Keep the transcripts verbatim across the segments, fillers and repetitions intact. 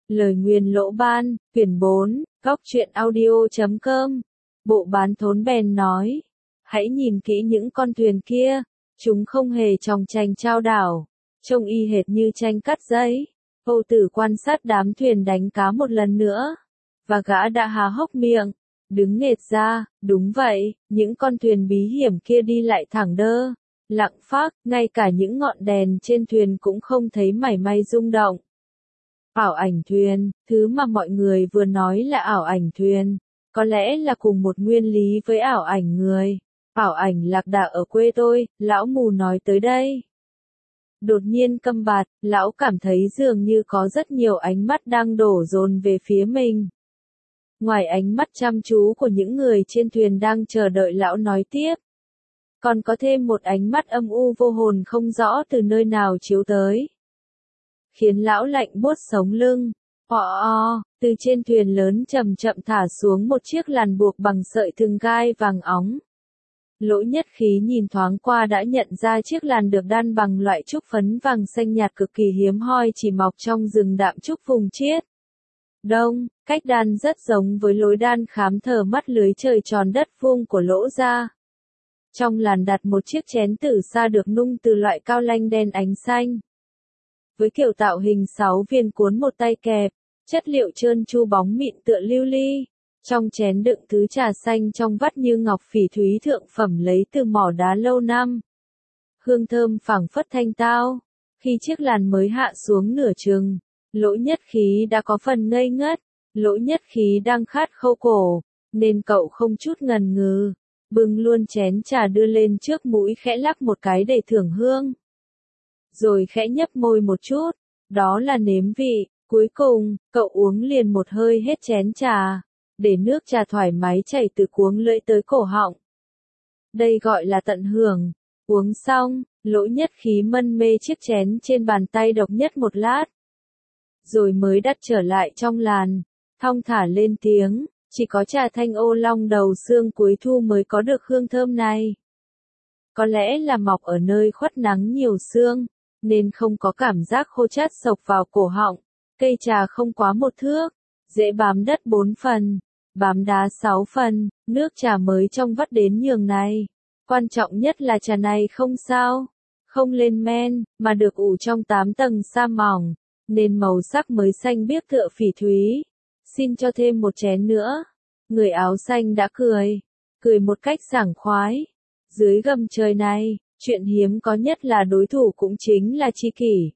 Lời nguyền lỗ ban, quyển bốn, góc truyện audio chấm com. Bộ bán thốn bèn nói. Hãy nhìn kỹ những con thuyền kia, chúng không hề chòng chành chao đảo, trông y hệt như tranh cắt giấy. Hầu tử quan sát đám thuyền đánh cá một lần nữa, và gã đã há hốc miệng, đứng nghệt ra. Đúng vậy, những con thuyền bí hiểm kia đi lại thẳng đơ, lặng phác, ngay cả những ngọn đèn trên thuyền cũng không thấy mảy may rung động. Ảo ảnh thuyền, thứ mà mọi người vừa nói là ảo ảnh thuyền, có lẽ là cùng một nguyên lý với ảo ảnh người. Ảo ảnh lạc đà ở quê tôi, lão mù nói tới đây. Đột nhiên câm bặt, lão cảm thấy dường như có rất nhiều ánh mắt đang đổ dồn về phía mình. Ngoài ánh mắt chăm chú của những người trên thuyền đang chờ đợi lão nói tiếp, còn có thêm một ánh mắt âm u vô hồn không rõ từ nơi nào chiếu tới, khiến lão lạnh buốt sống lưng. Ò o, từ trên thuyền lớn chậm chậm thả xuống một chiếc làn buộc bằng sợi thừng gai vàng óng. Lỗ Nhất Khí nhìn thoáng qua đã nhận ra chiếc làn được đan bằng loại trúc phấn vàng xanh nhạt cực kỳ hiếm hoi chỉ mọc trong rừng đạm trúc vùng Chiết Đông. Cách đan rất giống với lối đan khám thờ mắt lưới trời tròn đất vuông của Lỗ gia. Trong làn đặt một chiếc chén tử sa được nung từ loại cao lanh đen ánh xanh, với kiểu tạo hình sáu viên cuốn một tay kẹp, chất liệu trơn tru bóng mịn tựa lưu ly. Trong chén đựng thứ trà xanh trong vắt như ngọc phỉ thúy thượng phẩm lấy từ mỏ đá lâu năm. Hương thơm phảng phất thanh tao. Khi chiếc làn mới hạ xuống nửa chừng, Lỗ Nhất Khí đã có phần ngây ngất. Lỗ Nhất Khí đang khát khâu cổ, nên cậu không chút ngần ngừ, bưng luôn chén trà đưa lên trước mũi khẽ lắc một cái để thưởng hương. Rồi khẽ nhấp môi một chút, đó là nếm vị. Cuối cùng, cậu uống liền một hơi hết chén trà, để nước trà thoải mái chảy từ cuống lưỡi tới cổ họng. Đây gọi là tận hưởng. Uống xong, Lỗ Nhất Khí mân mê chiếc chén trên bàn tay độc nhất một lát, rồi mới đặt trở lại trong làn, thong thả lên tiếng, chỉ có trà thanh ô long đầu xương cuối thu mới có được hương thơm này. Có lẽ là mọc ở nơi khuất nắng nhiều sương, nên không có cảm giác khô chát sộc vào cổ họng. Cây trà không quá một thước, dễ bám đất bốn phần, bám đá sáu phần, nước trà mới trong vắt đến nhường này. Quan trọng nhất là trà này không sao, không lên men, mà được ủ trong tám tầng sa mỏng, nên màu sắc mới xanh biếc tựa phỉ thúy. Xin cho thêm một chén nữa. Người áo xanh đã cười, cười một cách sảng khoái. Dưới gầm trời này, chuyện hiếm có nhất là đối thủ cũng chính là tri kỷ.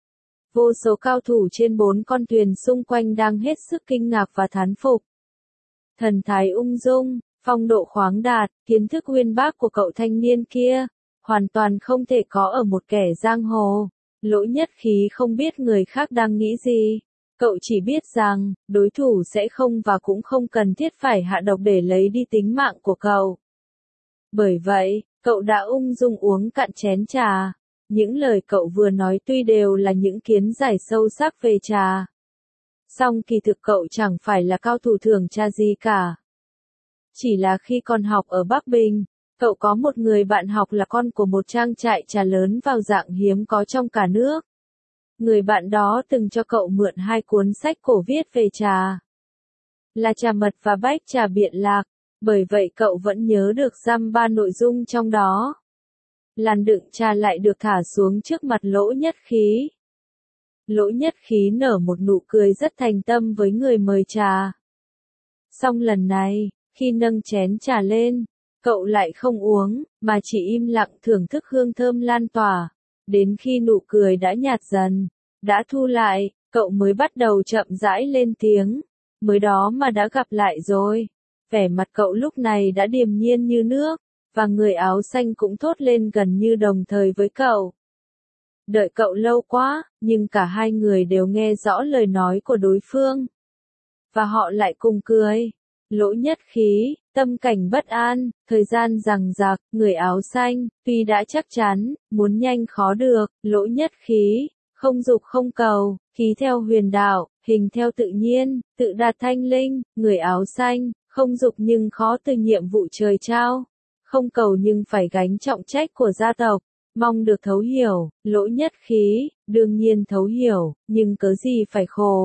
Vô số cao thủ trên bốn con thuyền xung quanh đang hết sức kinh ngạc và thán phục. Thần thái ung dung, phong độ khoáng đạt, kiến thức uyên bác của cậu thanh niên kia, hoàn toàn không thể có ở một kẻ giang hồ. Lỗ Nhất Khí không biết người khác đang nghĩ gì. Cậu chỉ biết rằng, đối thủ sẽ không và cũng không cần thiết phải hạ độc để lấy đi tính mạng của cậu. Bởi vậy, cậu đã ung dung uống cạn chén trà. Những lời cậu vừa nói tuy đều là những kiến giải sâu sắc về trà, song kỳ thực cậu chẳng phải là cao thủ thưởng trà gì cả. Chỉ là khi còn học ở Bắc Bình, cậu có một người bạn học là con của một trang trại trà lớn vào dạng hiếm có trong cả nước. Người bạn đó từng cho cậu mượn hai cuốn sách cổ viết về trà, là Trà Mật và Bách Trà Biện Lạc, bởi vậy cậu vẫn nhớ được dăm ba nội dung trong đó. Làn đựng trà lại được thả xuống trước mặt Lỗ Nhất Khí. Lỗ Nhất Khí nở một nụ cười rất thành tâm với người mời trà. Song lần này, khi nâng chén trà lên, cậu lại không uống, mà chỉ im lặng thưởng thức hương thơm lan tỏa. Đến khi nụ cười đã nhạt dần, đã thu lại, cậu mới bắt đầu chậm rãi lên tiếng. Mới đó mà đã gặp lại rồi. Vẻ mặt cậu lúc này đã điềm nhiên như nước, và người áo xanh cũng thốt lên gần như đồng thời với cậu. Đợi cậu lâu quá, nhưng cả hai người đều nghe rõ lời nói của đối phương. Và họ lại cùng cười. Lỗ Nhất Khí, tâm cảnh bất an, thời gian giằng giặc, người áo xanh, tuy đã chắc chắn, muốn nhanh khó được. Lỗ Nhất Khí, không dục không cầu, khí theo huyền đạo, hình theo tự nhiên, tự đạt thanh linh. Người áo xanh, không dục nhưng khó từ nhiệm vụ trời trao, không cầu nhưng phải gánh trọng trách của gia tộc, mong được thấu hiểu. Lỗ Nhất Khí, đương nhiên thấu hiểu, nhưng cớ gì phải khổ.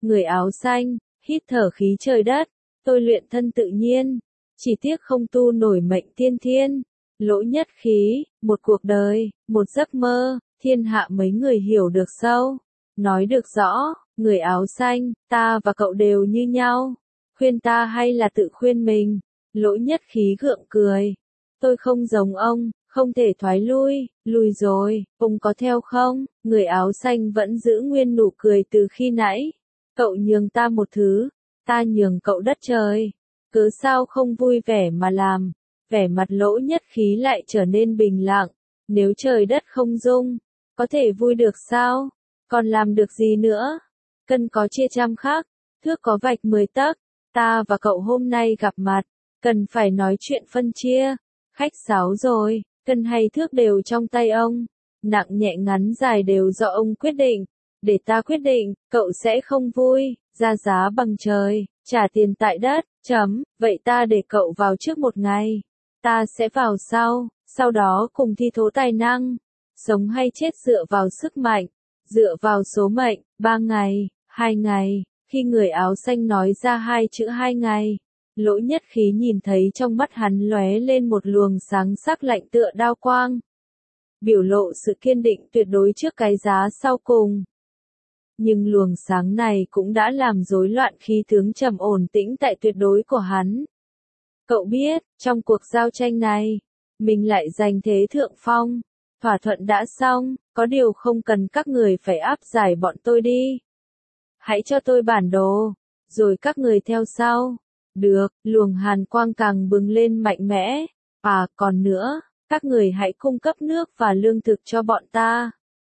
Người áo xanh, hít thở khí trời đất, tôi luyện thân tự nhiên, chỉ tiếc không tu nổi mệnh tiên thiên. Lỗ nhất khí, một cuộc đời, một giấc mơ, thiên hạ mấy người hiểu được sâu, nói được rõ, người áo xanh, ta và cậu đều như nhau, khuyên ta hay là tự khuyên mình. Lỗ nhất khí gượng cười, tôi không giống ông, không thể thoái lui, lùi rồi, ông có theo không? Người áo xanh vẫn giữ nguyên nụ cười từ khi nãy, cậu nhường ta một thứ, ta nhường cậu đất trời, cớ sao không vui vẻ mà làm? Vẻ mặt lỗ nhất khí lại trở nên bình lặng, nếu trời đất không dung, có thể vui được sao? Còn làm được gì nữa? Cân có chia trăm khắc, thước có vạch mười tấc, ta và cậu hôm nay gặp mặt, cần phải nói chuyện phân chia, khách sáo rồi, cân hay thước đều trong tay ông, nặng nhẹ ngắn dài đều do ông quyết định, để ta quyết định, cậu sẽ không vui, ra giá bằng trời, trả tiền tại đất, chấm, vậy ta để cậu vào trước một ngày. Ta sẽ vào sau, sau đó cùng thi thố tài năng, sống hay chết dựa vào sức mạnh, dựa vào số mệnh, ba ngày, hai ngày, khi người áo xanh nói ra hai chữ hai ngày, lỗ nhất khí nhìn thấy trong mắt hắn lóe lên một luồng sáng sắc lạnh tựa đao quang, biểu lộ sự kiên định tuyệt đối trước cái giá sau cùng. Nhưng luồng sáng này cũng đã làm rối loạn khí tướng trầm ổn tĩnh tại tuyệt đối của hắn. Cậu biết, trong cuộc giao tranh này, mình lại giành thế thượng phong, thỏa thuận đã xong, có điều không cần các người phải áp giải bọn tôi đi. Hãy cho tôi bản đồ, rồi các người theo sau. Được, luồng hàn quang càng bừng lên mạnh mẽ. À, còn nữa, các người hãy cung cấp nước và lương thực cho bọn ta.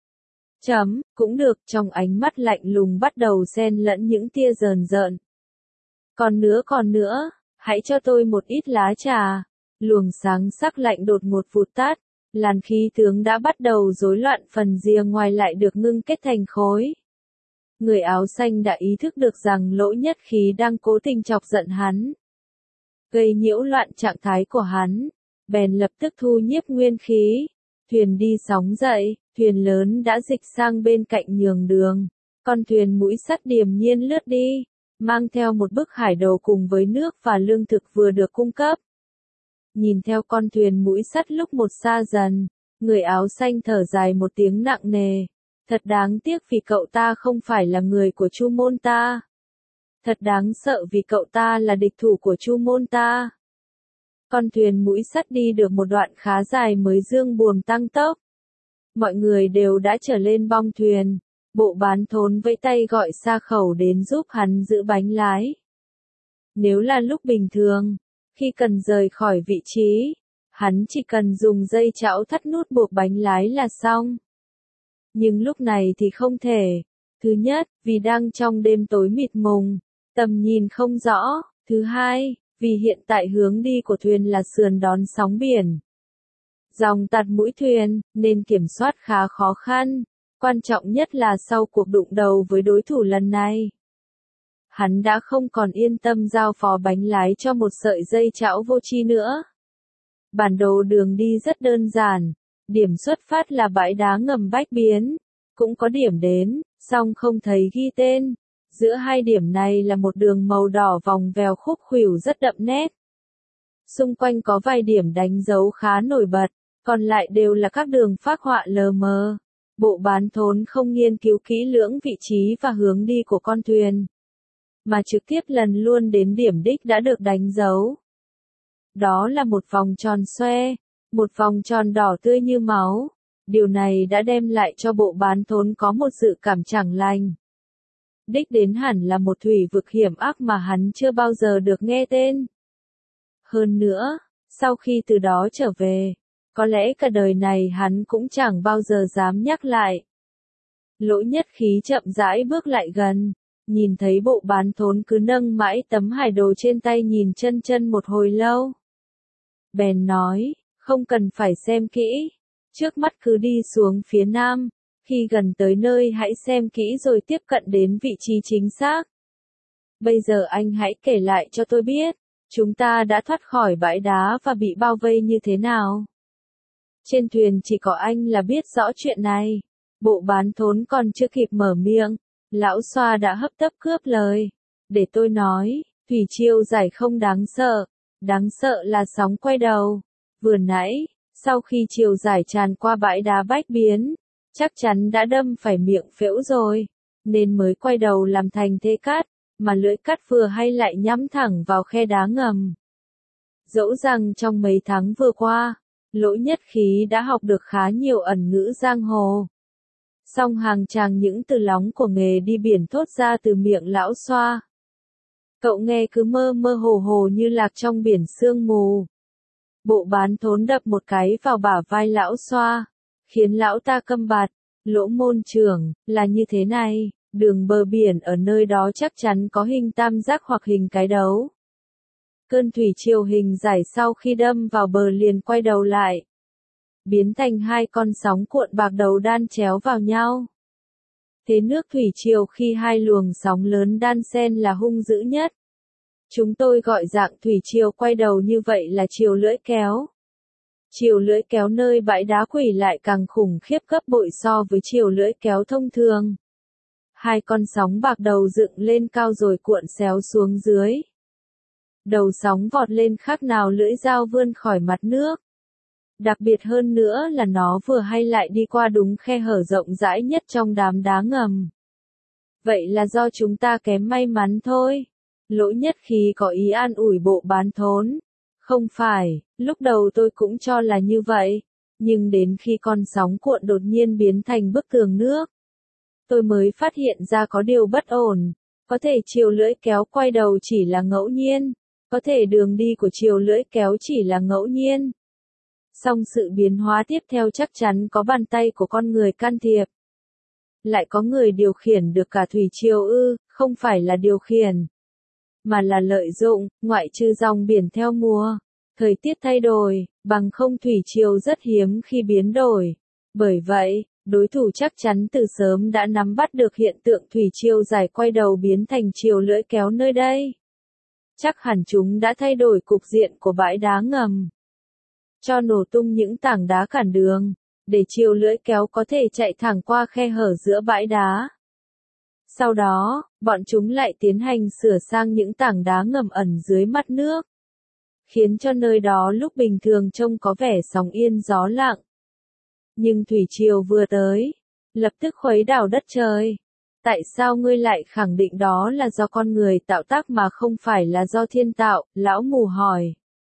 Chấm, cũng được, trong ánh mắt lạnh lùng bắt đầu xen lẫn những tia rờn rợn. Còn nữa còn nữa. Hãy cho tôi một ít lá trà. Luồng sáng sắc lạnh đột ngột vụt tắt, làn khí tướng đã bắt đầu rối loạn, phần rìa ngoài lại được ngưng kết thành khối. Người áo xanh đã ý thức được rằng lỗ nhất khí đang cố tình chọc giận hắn, gây nhiễu loạn trạng thái của hắn, bèn lập tức thu nhiếp nguyên khí. Thuyền đi sóng dậy, thuyền lớn đã dịch sang bên cạnh nhường đường, con thuyền mũi sắt điềm nhiên lướt đi, mang theo một bức hải đồ cùng với nước và lương thực vừa được cung cấp. Nhìn theo con thuyền mũi sắt lúc một xa dần, người áo xanh thở dài một tiếng nặng nề. Thật đáng tiếc vì cậu ta không phải là người của Chu môn ta. Thật đáng sợ vì cậu ta là địch thủ của Chu môn ta. Con thuyền mũi sắt đi được một đoạn khá dài mới dương buồm tăng tốc. Mọi người đều đã trở lên bong thuyền. Bộ bán thốn vẫy tay gọi Sa Khẩu đến giúp hắn giữ bánh lái. Nếu là lúc bình thường, khi cần rời khỏi vị trí, hắn chỉ cần dùng dây chảo thắt nút buộc bánh lái là xong. Nhưng lúc này thì không thể. Thứ nhất, vì đang trong đêm tối mịt mùng, tầm nhìn không rõ. Thứ hai, vì hiện tại hướng đi của thuyền là sườn đón sóng biển. Dòng tạt mũi thuyền, nên kiểm soát khá khó khăn. Quan trọng nhất là sau cuộc đụng đầu với đối thủ lần này, hắn đã không còn yên tâm giao phó bánh lái cho một sợi dây chảo vô tri nữa. Bản đồ đường đi rất đơn giản, điểm xuất phát là bãi đá ngầm Bách Biến, cũng có điểm đến, song không thấy ghi tên. Giữa hai điểm này là một đường màu đỏ vòng vèo khúc khuỷu rất đậm nét. Xung quanh có vài điểm đánh dấu khá nổi bật, còn lại đều là các đường phác họa lờ mờ. Bộ bán thốn không nghiên cứu kỹ lưỡng vị trí và hướng đi của con thuyền, mà trực tiếp lần luôn đến điểm đích đã được đánh dấu. Đó là một vòng tròn xoe, một vòng tròn đỏ tươi như máu. Điều này đã đem lại cho bộ bán thốn có một sự cảm chẳng lành. Đích đến hẳn là một thủy vực hiểm ác mà hắn chưa bao giờ được nghe tên. Hơn nữa, sau khi từ đó trở về, có lẽ cả đời này hắn cũng chẳng bao giờ dám nhắc lại. Lỗ nhất khí chậm rãi bước lại gần, nhìn thấy bộ bán thốn cứ nâng mãi tấm hải đồ trên tay nhìn chân chân một hồi lâu. Bèn nói, không cần phải xem kỹ, trước mắt cứ đi xuống phía nam, khi gần tới nơi hãy xem kỹ rồi tiếp cận đến vị trí chính xác. Bây giờ anh hãy kể lại cho tôi biết, chúng ta đã thoát khỏi bãi đá và bị bao vây như thế nào. Trên thuyền chỉ có anh là biết rõ chuyện này. Bộ bán thốn còn chưa kịp mở miệng, Lão Xoa đã hấp tấp cướp lời. Để tôi nói, thủy triều giải không đáng sợ. Đáng sợ là sóng quay đầu. Vừa nãy, sau khi triều giải tràn qua bãi đá bách biến, chắc chắn đã đâm phải miệng phễu rồi, nên mới quay đầu làm thành thế cát, mà lưỡi cát vừa hay lại nhắm thẳng vào khe đá ngầm. Dẫu rằng trong mấy tháng vừa qua, Lỗ Nhất Khí đã học được khá nhiều ẩn ngữ giang hồ. Song hàng tràng những từ lóng của nghề đi biển thốt ra từ miệng Lão Xoa. Cậu nghe cứ mơ mơ hồ hồ như lạc trong biển sương mù. Bộ Bán Thốn đập một cái vào bả vai Lão Xoa, khiến lão ta câm bặt. Lỗ môn trưởng, là như thế này, đường bờ biển ở nơi đó chắc chắn có hình tam giác hoặc hình cái đấu. Cơn thủy triều hình giải sau khi đâm vào bờ liền quay đầu lại, biến thành hai con sóng cuộn bạc đầu đan chéo vào nhau. Thế nước thủy triều khi hai luồng sóng lớn đan xen là hung dữ nhất. Chúng tôi gọi dạng thủy triều quay đầu như vậy là triều lưỡi kéo. Triều lưỡi kéo nơi bãi đá Quỷ lại càng khủng khiếp gấp bội so với triều lưỡi kéo thông thường. Hai con sóng bạc đầu dựng lên cao rồi cuộn xéo xuống dưới. Đầu sóng vọt lên khác nào lưỡi dao vươn khỏi mặt nước. Đặc biệt hơn nữa là nó vừa hay lại đi qua đúng khe hở rộng rãi nhất trong đám đá ngầm. Vậy là do chúng ta kém may mắn thôi. Lỗ Nhất Khí có ý an ủi Bộ Bán Thốn. Không phải, lúc đầu tôi cũng cho là như vậy, nhưng đến khi con sóng cuộn đột nhiên biến thành bức tường nước, tôi mới phát hiện ra có điều bất ổn. Có thể chiều lưỡi kéo quay đầu chỉ là ngẫu nhiên, có thể đường đi của chiều lưỡi kéo chỉ là ngẫu nhiên. Song sự biến hóa tiếp theo chắc chắn có bàn tay của con người can thiệp. Lại có người điều khiển được cả thủy triều ư, không phải là điều khiển, mà là lợi dụng, ngoại trừ dòng biển theo mùa, thời tiết thay đổi, bằng không thủy triều rất hiếm khi biến đổi. Bởi vậy, đối thủ chắc chắn từ sớm đã nắm bắt được hiện tượng thủy triều giải quay đầu biến thành triều lưỡi kéo nơi đây. Chắc hẳn chúng đã thay đổi cục diện của bãi đá ngầm, cho nổ tung những tảng đá cản đường, để triều lưỡi kéo có thể chạy thẳng qua khe hở giữa bãi đá. Sau đó, bọn chúng lại tiến hành sửa sang những tảng đá ngầm ẩn dưới mặt nước, khiến cho nơi đó lúc bình thường trông có vẻ sóng yên gió lặng. Nhưng thủy triều vừa tới, lập tức khuấy đảo đất trời. Tại sao ngươi lại khẳng định đó là do con người tạo tác mà không phải là do thiên tạo? Lão mù hỏi.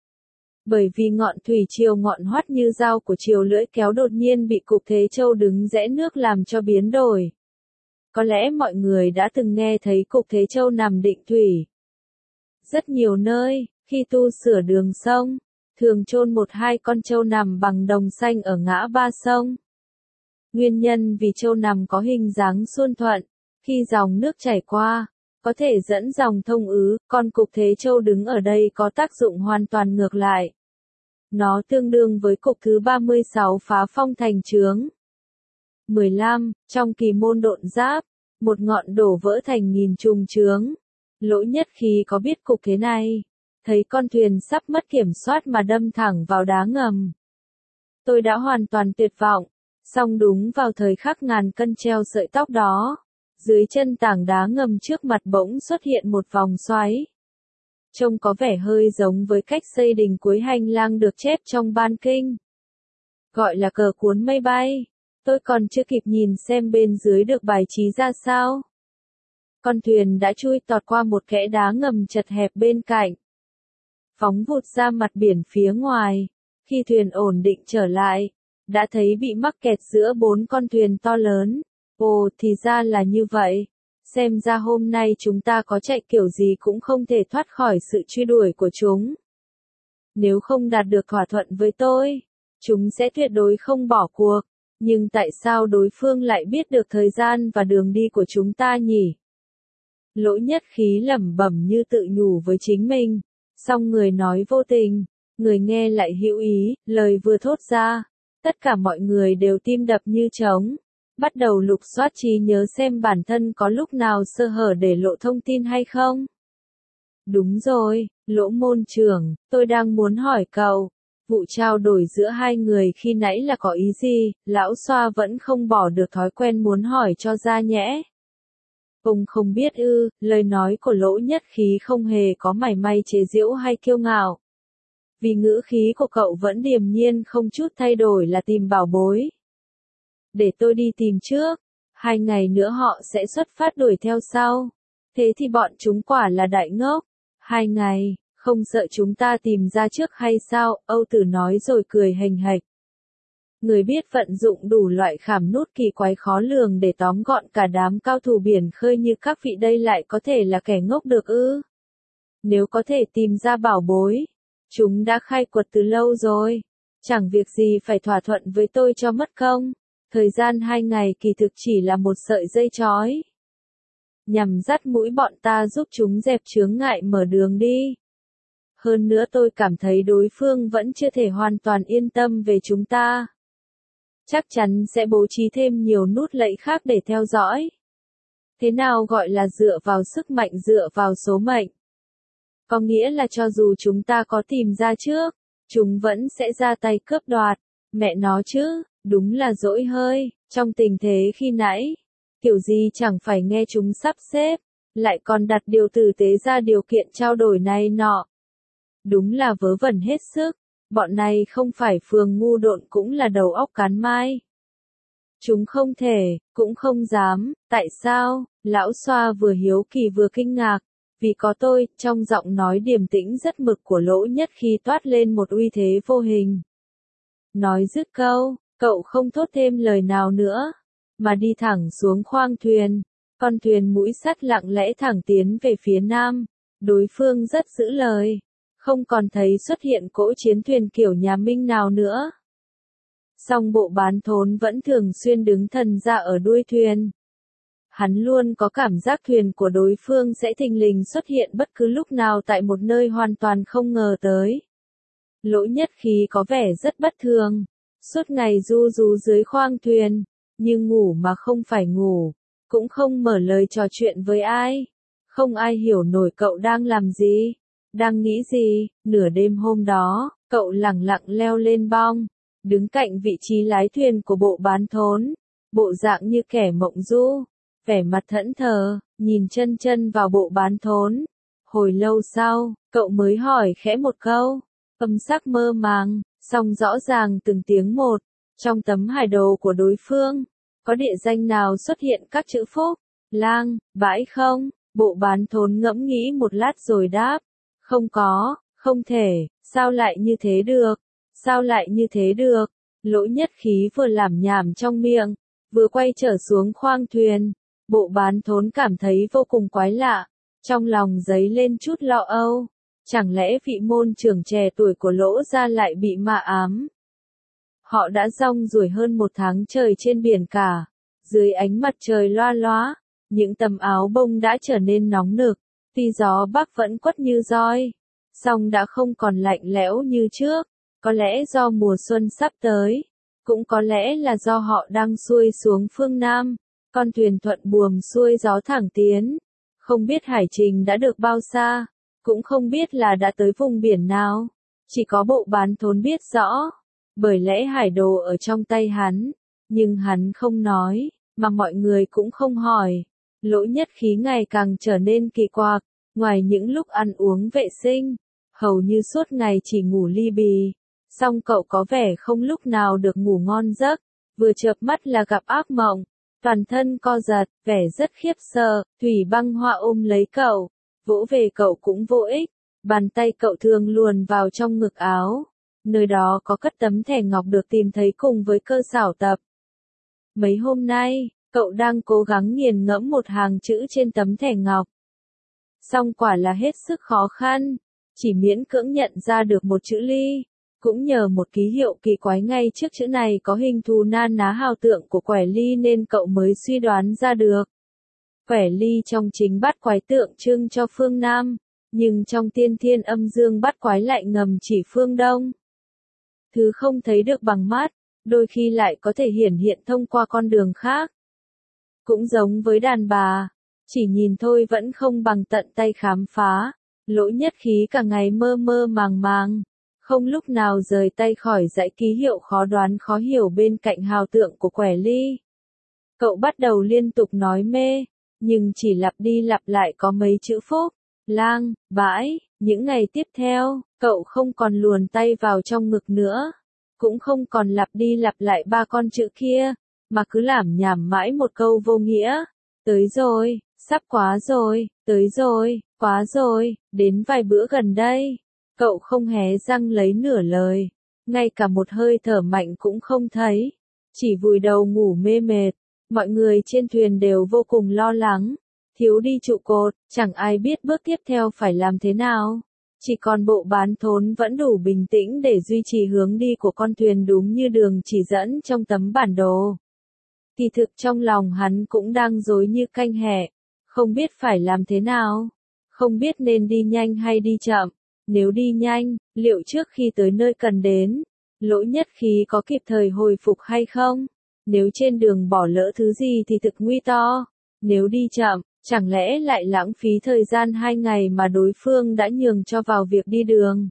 Bởi vì ngọn thủy triều ngọn hoắt như dao của triều lưỡi kéo đột nhiên bị cục Thế Châu đứng rẽ nước làm cho biến đổi. Có lẽ mọi người đã từng nghe thấy cục Thế Châu nằm định thủy. Rất nhiều nơi, khi tu sửa đường sông, thường chôn một hai con trâu nằm bằng đồng xanh ở ngã ba sông. Nguyên nhân vì trâu nằm có hình dáng suôn thuận, khi dòng nước chảy qua, có thể dẫn dòng thông ứ, còn cục Thế Châu đứng ở đây có tác dụng hoàn toàn ngược lại. Nó tương đương với cục thứ ba mươi sáu phá phong thành chướng. mười lăm. Trong kỳ môn độn giáp, một ngọn đổ vỡ thành nghìn trùng chướng. Lỗ Nhất Khí có biết cục thế này, thấy con thuyền sắp mất kiểm soát mà đâm thẳng vào đá ngầm. Tôi đã hoàn toàn tuyệt vọng, song đúng vào thời khắc ngàn cân treo sợi tóc đó, dưới chân tảng đá ngầm trước mặt bỗng xuất hiện một vòng xoáy. Trông có vẻ hơi giống với cách xây đình cuối hành lang được chép trong Ban Kinh. Gọi là cờ cuốn mây bay. Tôi còn chưa kịp nhìn xem bên dưới được bài trí ra sao. Con thuyền đã chui tọt qua một kẽ đá ngầm chật hẹp bên cạnh, phóng vụt ra mặt biển phía ngoài. Khi thuyền ổn định trở lại, đã thấy bị mắc kẹt giữa bốn con thuyền to lớn. Ồ, thì ra là như vậy. Xem ra hôm nay chúng ta có chạy kiểu gì cũng không thể thoát khỏi sự truy đuổi của chúng. Nếu không đạt được thỏa thuận với tôi, chúng sẽ tuyệt đối không bỏ cuộc. Nhưng tại sao đối phương lại biết được thời gian và đường đi của chúng ta nhỉ? Lỗ Nhất Khí lẩm bẩm như tự nhủ với chính mình. Song người nói vô tình, người nghe lại hữu ý, lời vừa thốt ra. Tất cả mọi người đều tim đập như trống. Bắt đầu lục soát trí nhớ xem bản thân có lúc nào sơ hở để lộ thông tin hay không. Đúng rồi, Lỗ môn trưởng, tôi đang muốn hỏi cậu. Vụ trao đổi giữa hai người khi nãy là có ý gì? Lão Xoa vẫn không bỏ được thói quen muốn hỏi cho ra nhẽ. Ông không biết ư, lời nói của Lỗ Nhất Khí không hề có mảy may chế giễu hay kiêu ngạo. Vì ngữ khí của cậu vẫn điềm nhiên không chút thay đổi là tìm bảo bối. Để tôi đi tìm trước, hai ngày nữa họ sẽ xuất phát đuổi theo sau. Thế thì bọn chúng quả là đại ngốc. Hai ngày, không sợ chúng ta tìm ra trước hay sao? Âu Tử nói rồi cười hềnh hạch. Người biết vận dụng đủ loại khảm nút kỳ quái khó lường để tóm gọn cả đám cao thủ biển khơi như các vị đây lại có thể là kẻ ngốc được ư? Nếu có thể tìm ra bảo bối, chúng đã khai quật từ lâu rồi. Chẳng việc gì phải thỏa thuận với tôi cho mất công. Thời gian hai ngày kỳ thực chỉ là một sợi dây chói. Nhằm dắt mũi bọn ta giúp chúng dẹp chướng ngại mở đường đi. Hơn nữa tôi cảm thấy đối phương vẫn chưa thể hoàn toàn yên tâm về chúng ta. Chắc chắn sẽ bố trí thêm nhiều nút lẫy khác để theo dõi. Thế nào gọi là dựa vào sức mạnh dựa vào số mệnh? Có nghĩa là cho dù chúng ta có tìm ra trước, chúng vẫn sẽ ra tay cướp đoạt. Mẹ nó chứ, đúng là dỗi hơi, trong tình thế khi nãy. Kiểu gì chẳng phải nghe chúng sắp xếp, lại còn đặt điều tử tế ra điều kiện trao đổi này nọ. Đúng là vớ vẩn hết sức, bọn này không phải phường ngu độn cũng là đầu óc cán mai. Chúng không thể, cũng không dám, tại sao? Lão Xoa vừa hiếu kỳ vừa kinh ngạc, vì có tôi, trong giọng nói điềm tĩnh rất mực của Lỗ Nhất Khí toát lên một uy thế vô hình. Nói dứt câu, cậu không thốt thêm lời nào nữa, mà đi thẳng xuống khoang thuyền. Con thuyền mũi sắt lặng lẽ thẳng tiến về phía nam, đối phương rất giữ lời, không còn thấy xuất hiện cỗ chiến thuyền kiểu nhà Minh nào nữa. Song Bộ Bán Thốn vẫn thường xuyên đứng thần ra ở đuôi thuyền. Hắn luôn có cảm giác thuyền của đối phương sẽ thình lình xuất hiện bất cứ lúc nào tại một nơi hoàn toàn không ngờ tới. Lỗ Nhất Khí có vẻ rất bất thường, suốt ngày ru rú dưới khoang thuyền, nhưng ngủ mà không phải ngủ, cũng không mở lời trò chuyện với ai. Không ai hiểu nổi cậu đang làm gì, đang nghĩ gì. Nửa đêm hôm đó, cậu lẳng lặng leo lên bong, đứng cạnh vị trí lái thuyền của Bộ Bán Thốn, bộ dạng như kẻ mộng du, vẻ mặt thẫn thờ, nhìn chân chân vào Bộ Bán Thốn. Hồi lâu sau, cậu mới hỏi khẽ một câu, âm sắc mơ màng, song rõ ràng từng tiếng một. Trong tấm hải đồ của đối phương, có địa danh nào xuất hiện các chữ Phúc, Lang, Bãi không? Bộ Bán Thốn ngẫm nghĩ một lát rồi đáp, không có, không thể, sao lại như thế được, sao lại như thế được? Lỗ Nhất Khí vừa làm nhảm trong miệng, vừa quay trở xuống khoang thuyền. Bộ Bán Thốn cảm thấy vô cùng quái lạ, trong lòng dấy lên chút lo âu. Chẳng lẽ vị môn trưởng trẻ tuổi của Lỗ gia lại bị ma ám? Họ đã rong ruổi hơn một tháng trời trên biển cả, dưới ánh mặt trời loa loá, những tấm áo bông đã trở nên nóng nực, tuy gió bắc vẫn quất như roi, song đã không còn lạnh lẽo như trước. Có lẽ do mùa xuân sắp tới, cũng có lẽ là do họ đang xuôi xuống phương Nam, con thuyền thuận buồm xuôi gió thẳng tiến. Không biết hải trình đã được bao xa, cũng không biết là đã tới vùng biển nào, chỉ có Bộ Bán Thốn biết rõ, bởi lẽ hải đồ ở trong tay hắn, nhưng hắn không nói, mà mọi người cũng không hỏi. Lỗ Nhất Khí ngày càng trở nên kỳ quặc, ngoài những lúc ăn uống vệ sinh, hầu như suốt ngày chỉ ngủ li bì, song cậu có vẻ không lúc nào được ngủ ngon giấc, vừa chợp mắt là gặp ác mộng, toàn thân co giật, vẻ rất khiếp sợ. Thủy Băng Hoa ôm lấy cậu, vỗ về cậu cũng vô ích, bàn tay cậu thường luồn vào trong ngực áo, nơi đó có cất tấm thẻ ngọc được tìm thấy cùng với cơ xảo tập. Mấy hôm nay, cậu đang cố gắng nghiền ngẫm một hàng chữ trên tấm thẻ ngọc. Song quả là hết sức khó khăn, chỉ miễn cưỡng nhận ra được một chữ ly, cũng nhờ một ký hiệu kỳ quái ngay trước chữ này có hình thù na ná hào tượng của quẻ ly nên cậu mới suy đoán ra được. Quẻ ly trong chính bát quái tượng trưng cho phương Nam, nhưng trong tiên thiên âm dương bát quái lại ngầm chỉ phương Đông. Thứ không thấy được bằng mắt, đôi khi lại có thể hiển hiện thông qua con đường khác. Cũng giống với đàn bà, chỉ nhìn thôi vẫn không bằng tận tay khám phá. Lỗ Nhất Khí cả ngày mơ mơ màng màng, không lúc nào rời tay khỏi dãy ký hiệu khó đoán khó hiểu bên cạnh hào tượng của quẻ ly. Cậu bắt đầu liên tục nói mê, nhưng chỉ lặp đi lặp lại có mấy chữ phúc, lang, bãi. Những ngày tiếp theo, cậu không còn luồn tay vào trong ngực nữa, cũng không còn lặp đi lặp lại ba con chữ kia, mà cứ lảm nhảm mãi một câu vô nghĩa. Tới rồi, sắp quá rồi, tới rồi, quá rồi, đến vài bữa gần đây. Cậu không hé răng lấy nửa lời, ngay cả một hơi thở mạnh cũng không thấy, chỉ vùi đầu ngủ mê mệt. Mọi người trên thuyền đều vô cùng lo lắng, thiếu đi trụ cột, chẳng ai biết bước tiếp theo phải làm thế nào. Chỉ còn Bộ Bán Thốn vẫn đủ bình tĩnh để duy trì hướng đi của con thuyền đúng như đường chỉ dẫn trong tấm bản đồ. Kỳ thực trong lòng hắn cũng đang rối như canh hẹ, không biết phải làm thế nào, không biết nên đi nhanh hay đi chậm. Nếu đi nhanh, liệu trước khi tới nơi cần đến, Lỗ Nhất Khí có kịp thời hồi phục hay không? Nếu trên đường bỏ lỡ thứ gì thì thực nguy to. Nếu đi chậm, chẳng lẽ lại lãng phí thời gian hai ngày mà đối phương đã nhường cho vào việc đi đường?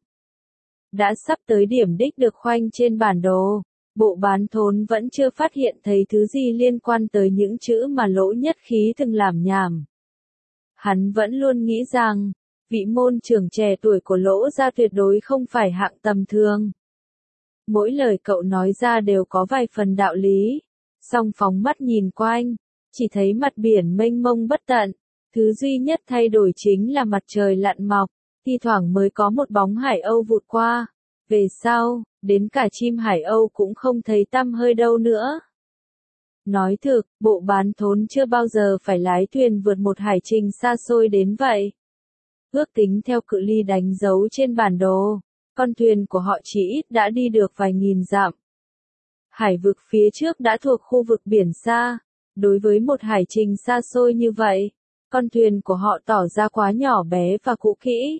Đã sắp tới điểm đích được khoanh trên bản đồ, Bộ Bán Thốn vẫn chưa phát hiện thấy thứ gì liên quan tới những chữ mà Lỗ Nhất Khí từng lảm nhảm. Hắn vẫn luôn nghĩ rằng, vị môn trưởng trẻ tuổi của Lỗ gia tuyệt đối không phải hạng tầm thường. Mỗi lời cậu nói ra đều có vài phần đạo lý, song phóng mắt nhìn quanh, chỉ thấy mặt biển mênh mông bất tận, thứ duy nhất thay đổi chính là mặt trời lặn mọc, thi thoảng mới có một bóng hải âu vụt qua. Về sau, đến cả chim hải âu cũng không thấy tăm hơi đâu nữa. Nói thực, Bộ Bán Thốn chưa bao giờ phải lái thuyền vượt một hải trình xa xôi đến vậy. Ước tính theo cự ly đánh dấu trên bản đồ, con thuyền của họ chỉ ít đã đi được vài nghìn dặm. Hải vực phía trước đã thuộc khu vực biển xa, đối với một hải trình xa xôi như vậy, con thuyền của họ tỏ ra quá nhỏ bé và cũ kỹ.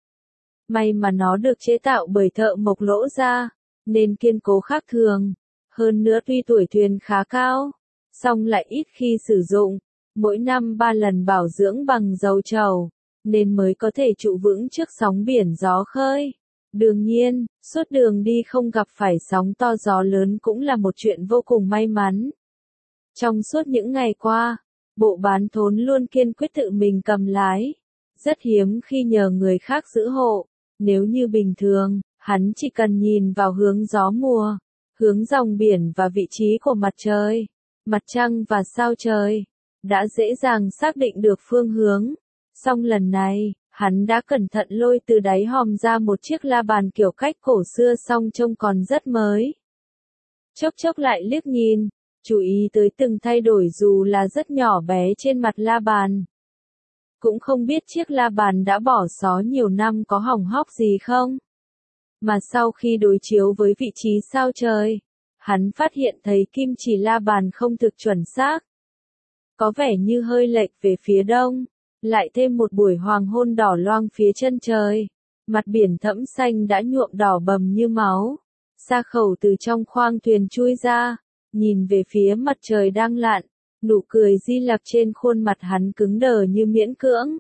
May mà nó được chế tạo bởi thợ mộc Lỗ gia, nên kiên cố khác thường, hơn nữa tuy tuổi thuyền khá cao, song lại ít khi sử dụng, mỗi năm ba lần bảo dưỡng bằng dầu trầu, nên mới có thể trụ vững trước sóng biển gió khơi. Đương nhiên, suốt đường đi không gặp phải sóng to gió lớn cũng là một chuyện vô cùng may mắn. Trong suốt những ngày qua, Bộ Bán Thốn luôn kiên quyết tự mình cầm lái, rất hiếm khi nhờ người khác giữ hộ. Nếu như bình thường, hắn chỉ cần nhìn vào hướng gió mùa, hướng dòng biển và vị trí của mặt trời, mặt trăng và sao trời, đã dễ dàng xác định được phương hướng. Song lần này, hắn đã cẩn thận lôi từ đáy hòm ra một chiếc la bàn kiểu cách cổ xưa song trông còn rất mới. Chốc chốc lại liếc nhìn, chú ý tới từng thay đổi dù là rất nhỏ bé trên mặt la bàn. Cũng không biết chiếc la bàn đã bỏ xó nhiều năm có hỏng hóc gì không? Mà sau khi đối chiếu với vị trí sao trời, hắn phát hiện thấy kim chỉ la bàn không thực chuẩn xác. Có vẻ như hơi lệch về phía đông, lại thêm một buổi hoàng hôn đỏ loang phía chân trời. Mặt biển thẫm xanh đã nhuộm đỏ bầm như máu. Sa Khẩu từ trong khoang thuyền chui ra, nhìn về phía mặt trời đang lặn. Nụ cười di lặc trên khuôn mặt hắn cứng đờ như miễn cưỡng.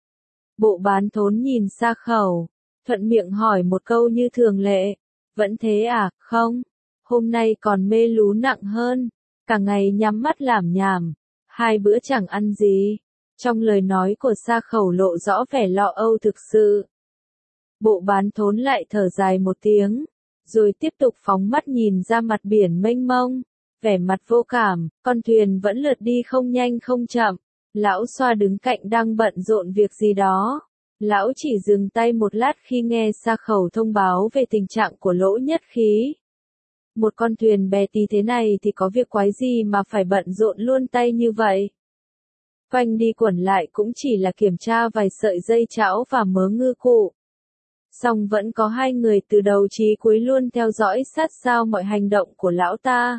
Bộ Bán Thốn nhìn Sa Khẩu, thuận miệng hỏi một câu như thường lệ. Vẫn thế à, không? Hôm nay còn mê lú nặng hơn, cả ngày nhắm mắt lảm nhảm, hai bữa chẳng ăn gì. Trong lời nói của Sa Khẩu lộ rõ vẻ lo âu thực sự. Bộ Bán Thốn lại thở dài một tiếng, rồi tiếp tục phóng mắt nhìn ra mặt biển mênh mông. Vẻ mặt vô cảm, con thuyền vẫn lượt đi không nhanh không chậm. Lão Xoa đứng cạnh đang bận rộn việc gì đó. Lão chỉ dừng tay một lát khi nghe Sa Khẩu thông báo về tình trạng của Lỗ Nhất Khí. Một con thuyền bé tí thế này thì có việc quái gì mà phải bận rộn luôn tay như vậy. Quanh đi quẩn lại cũng chỉ là kiểm tra vài sợi dây chảo và mớ ngư cụ. Song vẫn có hai người từ đầu chí cuối luôn theo dõi sát sao mọi hành động của lão ta.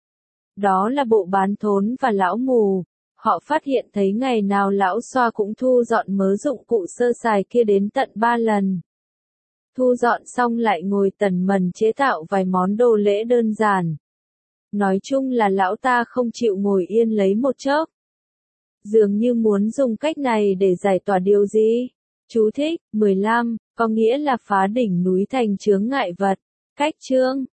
Đó là Bộ Bán Thốn và lão mù. Họ phát hiện thấy ngày nào lão Xoa cũng thu dọn mớ dụng cụ sơ sài kia đến tận ba lần. Thu dọn xong lại ngồi tần mần chế tạo vài món đồ lễ đơn giản. Nói chung là lão ta không chịu ngồi yên lấy một chốc. Dường như muốn dùng cách này để giải tỏa điều gì. Chú thích, mười lăm, có nghĩa là phá đỉnh núi thành chướng ngại vật. Cách chương